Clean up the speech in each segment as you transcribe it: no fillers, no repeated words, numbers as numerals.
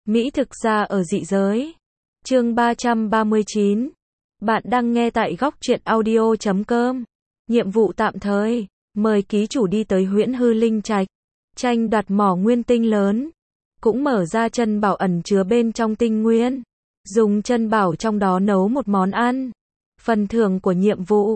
Mỹ thực ra ở dị giới. Chương 339. Bạn đang nghe tại góc truyện audio.com. Nhiệm vụ tạm thời, mời ký chủ đi tới Huyễn Hư Linh Trạch, tranh đoạt mỏ nguyên tinh lớn, cũng mở ra chân bảo ẩn chứa bên trong tinh nguyên, dùng chân bảo trong đó nấu một món ăn. Phần thưởng của nhiệm vụ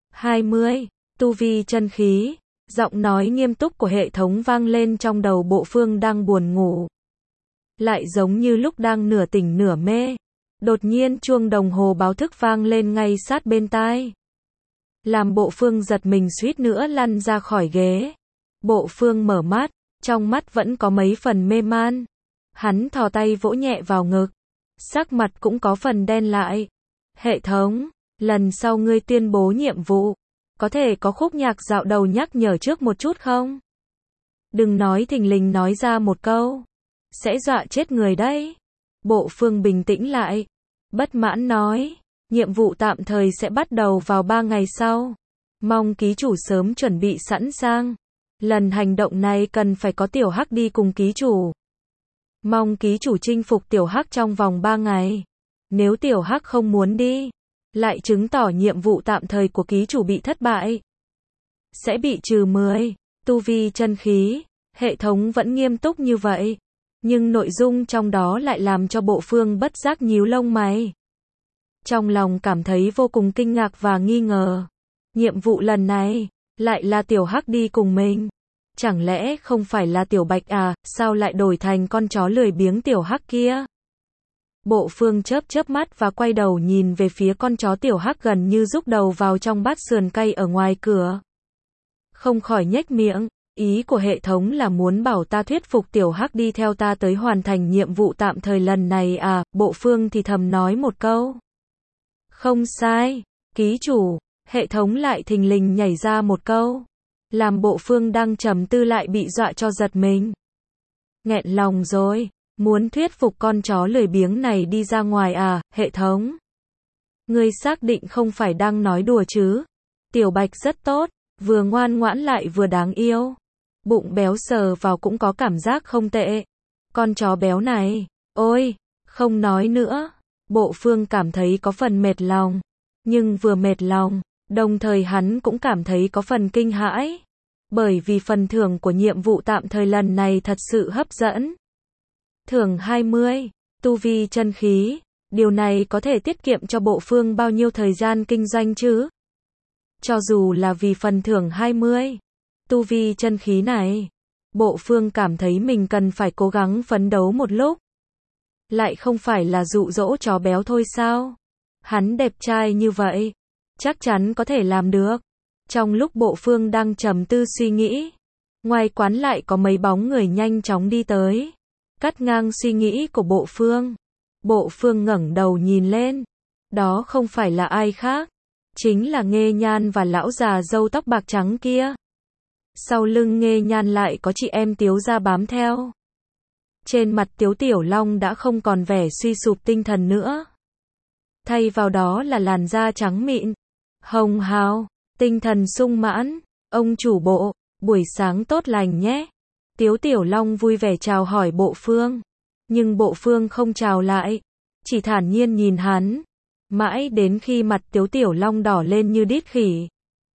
20, tu vi chân khí. Giọng nói nghiêm túc của hệ thống vang lên trong đầu Bộ Phương đang buồn ngủ. Lại giống như lúc đang nửa tỉnh nửa mê. Đột nhiên chuông đồng hồ báo thức vang lên ngay sát bên tai. Làm Bộ Phương giật mình suýt nữa lăn ra khỏi ghế. Bộ Phương mở mắt, trong mắt vẫn có mấy phần mê man. Hắn thò tay vỗ nhẹ vào ngực. Sắc mặt cũng có phần đen lại. Hệ thống, lần sau ngươi tuyên bố nhiệm vụ, có thể có khúc nhạc dạo đầu nhắc nhở trước một chút không? Đừng nói thình lình nói ra một câu, sẽ dọa chết người đấy. Bộ Phương bình tĩnh lại, bất mãn nói, nhiệm vụ tạm thời sẽ bắt đầu vào 3 ngày sau. Mong ký chủ sớm chuẩn bị sẵn sàng. Lần hành động này cần phải có Tiểu Hắc đi cùng ký chủ. Mong ký chủ chinh phục Tiểu Hắc trong vòng 3 ngày. Nếu Tiểu Hắc không muốn đi, lại chứng tỏ nhiệm vụ tạm thời của ký chủ bị thất bại, sẽ bị trừ 10 tu vi chân khí. Hệ thống vẫn nghiêm túc như vậy, nhưng nội dung trong đó lại làm cho Bộ Phương bất giác nhíu lông mày. Trong lòng cảm thấy vô cùng kinh ngạc và nghi ngờ. Nhiệm vụ lần này lại là Tiểu Hắc đi cùng mình. Chẳng lẽ không phải là Tiểu Bạch à, sao lại đổi thành con chó lười biếng Tiểu Hắc kia? Bộ Phương chớp mắt và quay đầu nhìn về phía con chó Tiểu Hắc gần như rúc đầu vào trong bát sườn cay ở ngoài cửa. Không khỏi nhếch miệng, ý của hệ thống là muốn bảo ta thuyết phục Tiểu Hắc đi theo ta tới hoàn thành nhiệm vụ tạm thời lần này à? Bộ Phương thì thầm nói một câu. Không sai, ký chủ. Hệ thống lại thình lình nhảy ra một câu, làm Bộ Phương đang trầm tư lại bị dọa cho giật mình. Nghẹn lòng rồi. Muốn thuyết phục con chó lười biếng này đi ra ngoài à, hệ thống? Ngươi xác định không phải đang nói đùa chứ? Tiểu Bạch rất tốt, vừa ngoan ngoãn lại vừa đáng yêu. Bụng béo sờ vào cũng có cảm giác không tệ. Con chó béo này, ôi, không nói nữa. Bộ Phương cảm thấy có phần mệt lòng. Nhưng vừa mệt lòng, đồng thời hắn cũng cảm thấy có phần kinh hãi. Bởi vì phần thưởng của nhiệm vụ tạm thời lần này thật sự hấp dẫn. Thưởng 20, tu vi chân khí. Điều này có thể tiết kiệm cho Bộ Phương bao nhiêu thời gian kinh doanh chứ? Cho dù là vì phần thưởng 20, tu vi chân khí này, Bộ Phương cảm thấy mình cần phải cố gắng phấn đấu một lúc. Lại không phải là dụ dỗ chó béo thôi sao? Hắn đẹp trai như vậy, chắc chắn có thể làm được. Trong lúc Bộ Phương đang trầm tư suy nghĩ, ngoài quán lại có mấy bóng người nhanh chóng đi tới, cắt ngang suy nghĩ của Bộ Phương. Bộ Phương ngẩng đầu nhìn lên, đó không phải là ai khác, chính là Nghê Nhan và lão già râu tóc bạc trắng kia. Sau lưng Nghê Nhan lại có chị em Tiếu gia bám theo. Trên mặt Tiếu Tiểu Long đã không còn vẻ suy sụp tinh thần nữa, thay vào đó là làn da trắng mịn, hồng hào, tinh thần sung mãn. Ông chủ Bộ, buổi sáng tốt lành nhé. Tiếu Tiểu Long vui vẻ chào hỏi Bộ Phương, nhưng Bộ Phương không chào lại, chỉ thản nhiên nhìn hắn, mãi đến khi mặt Tiếu Tiểu Long đỏ lên như đít khỉ.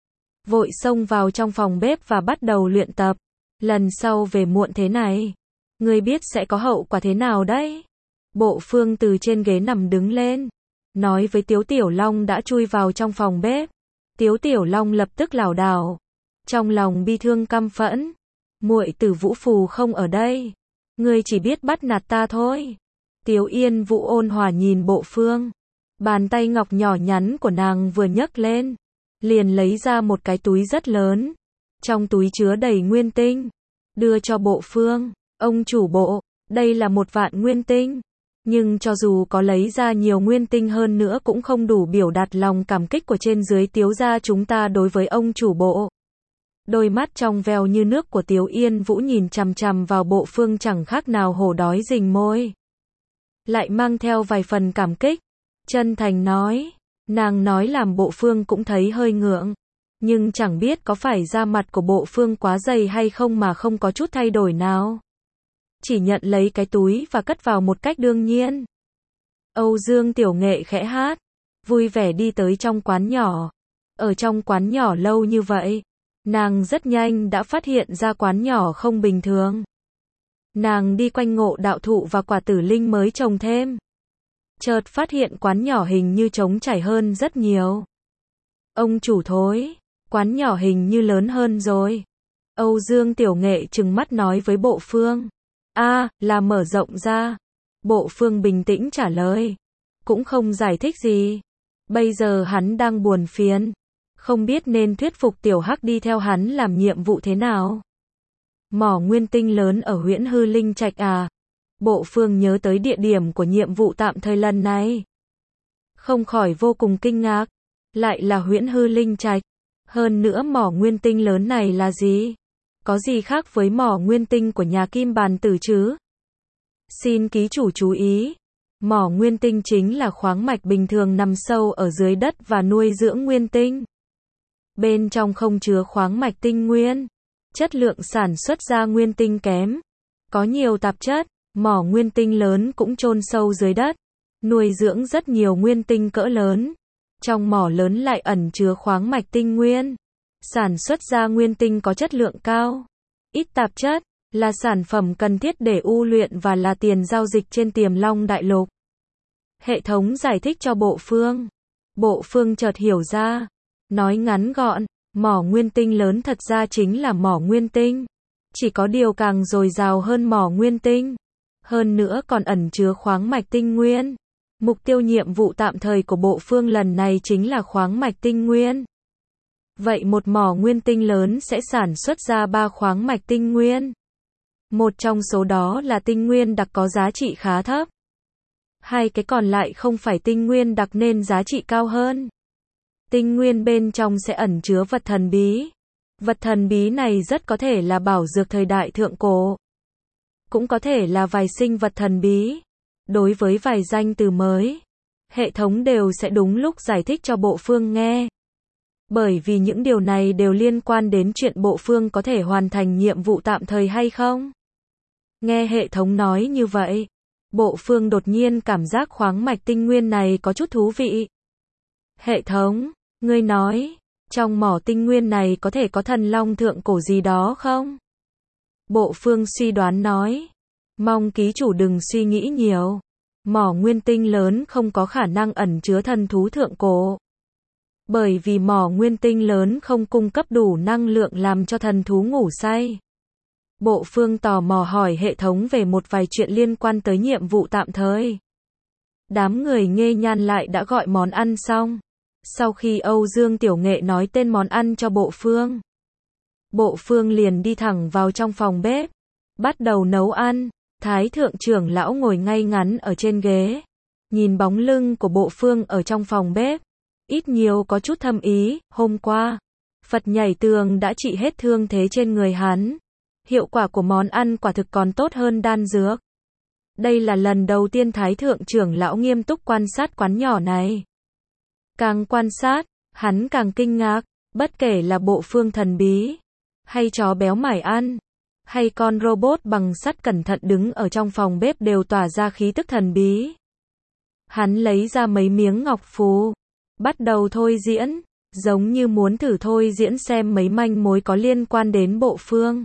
Vội xông vào trong phòng bếp và bắt đầu luyện tập. Lần sau về muộn thế này, ngươi biết sẽ có hậu quả thế nào đấy? Bộ Phương từ trên ghế nằm đứng lên, nói với Tiếu Tiểu Long đã chui vào trong phòng bếp. Tiếu Tiểu Long lập tức lảo đảo, trong lòng bi thương căm phẫn. Muội tử Vũ Phù không ở đây, ngươi chỉ biết bắt nạt ta thôi. Tiếu Yên Vũ ôn hòa nhìn Bộ Phương, bàn tay ngọc nhỏ nhắn của nàng vừa nhấc lên, liền lấy ra một cái túi rất lớn, trong túi chứa đầy nguyên tinh, đưa cho Bộ Phương. Ông chủ Bộ, đây là 1 vạn nguyên tinh, nhưng cho dù có lấy ra nhiều nguyên tinh hơn nữa cũng không đủ biểu đạt lòng cảm kích của trên dưới Tiếu gia chúng ta đối với ông chủ Bộ. Đôi mắt trong veo như nước của Tiếu Yên Vũ nhìn chằm chằm vào Bộ Phương chẳng khác nào hổ đói rình môi. Lại mang theo vài phần cảm kích, chân thành nói. Nàng nói làm Bộ Phương cũng thấy hơi ngượng, nhưng chẳng biết có phải da mặt của Bộ Phương quá dày hay không mà không có chút thay đổi nào. chỉ nhận lấy cái túi và cất vào một cách đương nhiên. Âu Dương Tiểu Nghệ khẽ hát, vui vẻ đi tới trong quán nhỏ. Ở trong quán nhỏ lâu như vậy, nàng rất nhanh đã phát hiện ra quán nhỏ không bình thường. Nàng đi quanh ngộ đạo thụ và quả tử linh mới trồng thêm. Chợt phát hiện quán nhỏ hình như trống trải hơn rất nhiều. Ông chủ thối, quán nhỏ hình như lớn hơn rồi. Âu Dương Tiểu Nghệ trừng mắt nói với Bộ Phương. Là mở rộng ra. Bộ Phương bình tĩnh trả lời. Cũng không giải thích gì. Bây giờ hắn đang buồn phiền. Không biết nên thuyết phục Tiểu Hắc đi theo hắn làm nhiệm vụ thế nào. Mỏ nguyên tinh lớn ở Huyễn Hư Linh Trạch à? Bộ Phương nhớ tới địa điểm của nhiệm vụ tạm thời lần này. Không khỏi vô cùng kinh ngạc. Lại là Huyễn Hư Linh Trạch. Hơn nữa mỏ nguyên tinh lớn này là gì? Có gì khác với mỏ nguyên tinh của nhà Kim Bàn Tử chứ? Xin ký chủ chú ý. Mỏ nguyên tinh chính là khoáng mạch bình thường nằm sâu ở dưới đất và nuôi dưỡng nguyên tinh. Bên trong không chứa khoáng mạch tinh nguyên. Chất lượng sản xuất ra nguyên tinh kém. Có nhiều tạp chất. Mỏ nguyên tinh lớn cũng chôn sâu dưới đất. Nuôi dưỡng rất nhiều nguyên tinh cỡ lớn. Trong mỏ lớn lại ẩn chứa khoáng mạch tinh nguyên. Sản xuất ra nguyên tinh có chất lượng cao. Ít tạp chất. Là sản phẩm cần thiết để u luyện và là tiền giao dịch trên Tiềm Long Đại Lục. Hệ thống giải thích cho Bộ Phương. Bộ Phương chợt hiểu ra. Nói ngắn gọn, mỏ nguyên tinh lớn thật ra chính là mỏ nguyên tinh. Chỉ có điều càng dồi dào hơn mỏ nguyên tinh. Hơn nữa còn ẩn chứa khoáng mạch tinh nguyên. Mục tiêu nhiệm vụ tạm thời của Bộ Phương lần này chính là khoáng mạch tinh nguyên. Vậy một mỏ nguyên tinh lớn sẽ sản xuất ra 3 khoáng mạch tinh nguyên. Một trong số đó là tinh nguyên đặc có giá trị khá thấp. Hai cái còn lại không phải tinh nguyên đặc nên giá trị cao hơn. Tinh nguyên bên trong sẽ ẩn chứa vật thần bí. Vật thần bí này rất có thể là bảo dược thời đại thượng cổ. Cũng có thể là vài sinh vật thần bí. Đối với vài danh từ mới, hệ thống đều sẽ đúng lúc giải thích cho Bộ Phương nghe. Bởi vì những điều này đều liên quan đến chuyện Bộ Phương có thể hoàn thành nhiệm vụ tạm thời hay không. Nghe hệ thống nói như vậy, Bộ Phương đột nhiên cảm giác khoáng mạch tinh nguyên này có chút thú vị. Hệ thống, ngươi nói, trong mỏ tinh nguyên này có thể có thần long thượng cổ gì đó không? Bộ Phương suy đoán nói. Mong ký chủ đừng suy nghĩ nhiều. Mỏ nguyên tinh lớn không có khả năng ẩn chứa thần thú thượng cổ. Bởi vì mỏ nguyên tinh lớn không cung cấp đủ năng lượng làm cho thần thú ngủ say. Bộ Phương tò mò hỏi hệ thống về một vài chuyện liên quan tới nhiệm vụ tạm thời. Đám người Nghê Nhan lại đã gọi món ăn xong. Sau khi Âu Dương Tiểu Nghệ nói tên món ăn cho Bộ Phương, Bộ Phương liền đi thẳng vào trong phòng bếp, bắt đầu nấu ăn. Thái thượng trưởng lão ngồi ngay ngắn ở trên ghế, nhìn bóng lưng của Bộ Phương ở trong phòng bếp, ít nhiều có chút thâm ý. Hôm qua, Phật nhảy tường đã trị hết thương thế trên người hắn. Hiệu quả của món ăn quả thực còn tốt hơn đan dược. Đây là lần đầu tiên Thái thượng trưởng lão nghiêm túc quan sát quán nhỏ này. Càng quan sát, hắn càng kinh ngạc. Bất kể là Bộ Phương thần bí, hay chó béo mải ăn, hay con robot bằng sắt cẩn thận đứng ở trong phòng bếp đều tỏa ra khí tức thần bí. Hắn lấy ra mấy miếng ngọc phù, bắt đầu thôi diễn, giống như muốn thử thôi diễn xem mấy manh mối có liên quan đến Bộ Phương.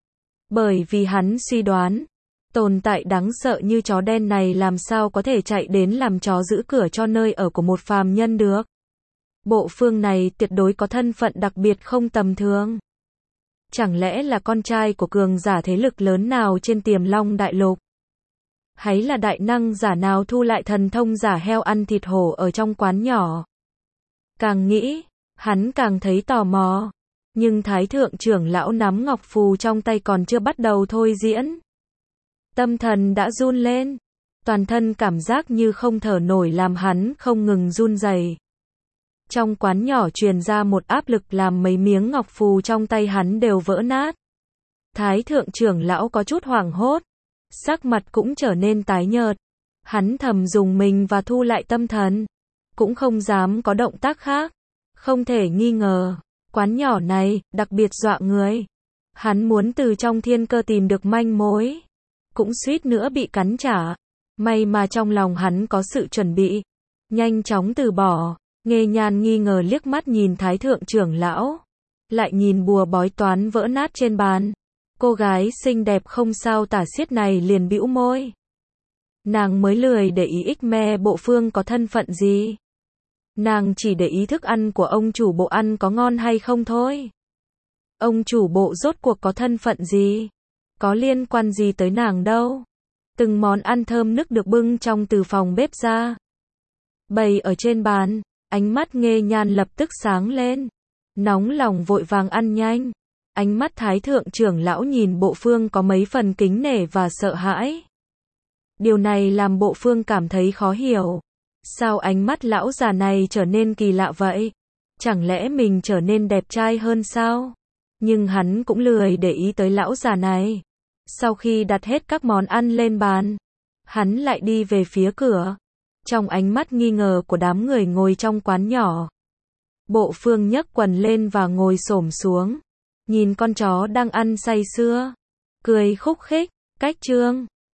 Bởi vì hắn suy đoán, tồn tại đáng sợ như chó đen này làm sao có thể chạy đến làm chó giữ cửa cho nơi ở của một phàm nhân được. Bộ Phương này tuyệt đối có thân phận đặc biệt không tầm thường. Chẳng lẽ là con trai của cường giả thế lực lớn nào trên Tiềm Long Đại Lục? Hay là đại năng giả nào thu lại thần thông giả heo ăn thịt hổ ở trong quán nhỏ? Càng nghĩ, hắn càng thấy tò mò. Nhưng Thái thượng trưởng lão nắm ngọc phù trong tay còn chưa bắt đầu thôi diễn. Tâm thần đã run lên. Toàn thân cảm giác như không thở nổi làm hắn không ngừng run rẩy. Trong quán nhỏ truyền ra một áp lực làm mấy miếng ngọc phù trong tay hắn đều vỡ nát. Thái thượng trưởng lão có chút hoảng hốt. Sắc mặt cũng trở nên tái nhợt. Hắn thầm dùng mình và thu lại tâm thần. Cũng không dám có động tác khác. Không thể nghi ngờ, quán nhỏ này đặc biệt dọa người. Hắn muốn từ trong thiên cơ tìm được manh mối. cũng suýt nữa bị cắn trả. May mà trong lòng hắn có sự chuẩn bị, nhanh chóng từ bỏ. Nghê Nhan nghi ngờ liếc mắt nhìn Thái thượng trưởng lão, lại nhìn bùa bói toán vỡ nát trên bàn. Cô gái xinh đẹp không sao tả xiết này liền bĩu môi. Nàng mới lười để ý X-me bộ Phương có thân phận gì. Nàng chỉ để ý thức ăn của ông chủ bộ ăn có ngon hay không thôi. Ông chủ bộ rốt cuộc có thân phận gì? Có liên quan gì tới nàng đâu. Từng món ăn thơm nức được bưng trong từ phòng bếp ra, bày ở trên bàn. Ánh mắt Nghê Nhan lập tức sáng lên, nóng lòng vội vàng ăn nhanh. Ánh mắt Thái thượng trưởng lão nhìn bộ Phương có mấy phần kính nể và sợ hãi. Điều này làm bộ Phương cảm thấy khó hiểu. Sao ánh mắt lão già này trở nên kỳ lạ vậy? Chẳng lẽ mình trở nên đẹp trai hơn sao? Nhưng hắn cũng lười để ý tới lão già này. Sau khi đặt hết các món ăn lên bàn, hắn lại đi về phía cửa. Trong ánh mắt nghi ngờ của đám người ngồi trong quán nhỏ, bộ Phương nhấc quần lên và ngồi xổm xuống, nhìn con chó đang ăn say sưa, cười khúc khích. Cách chương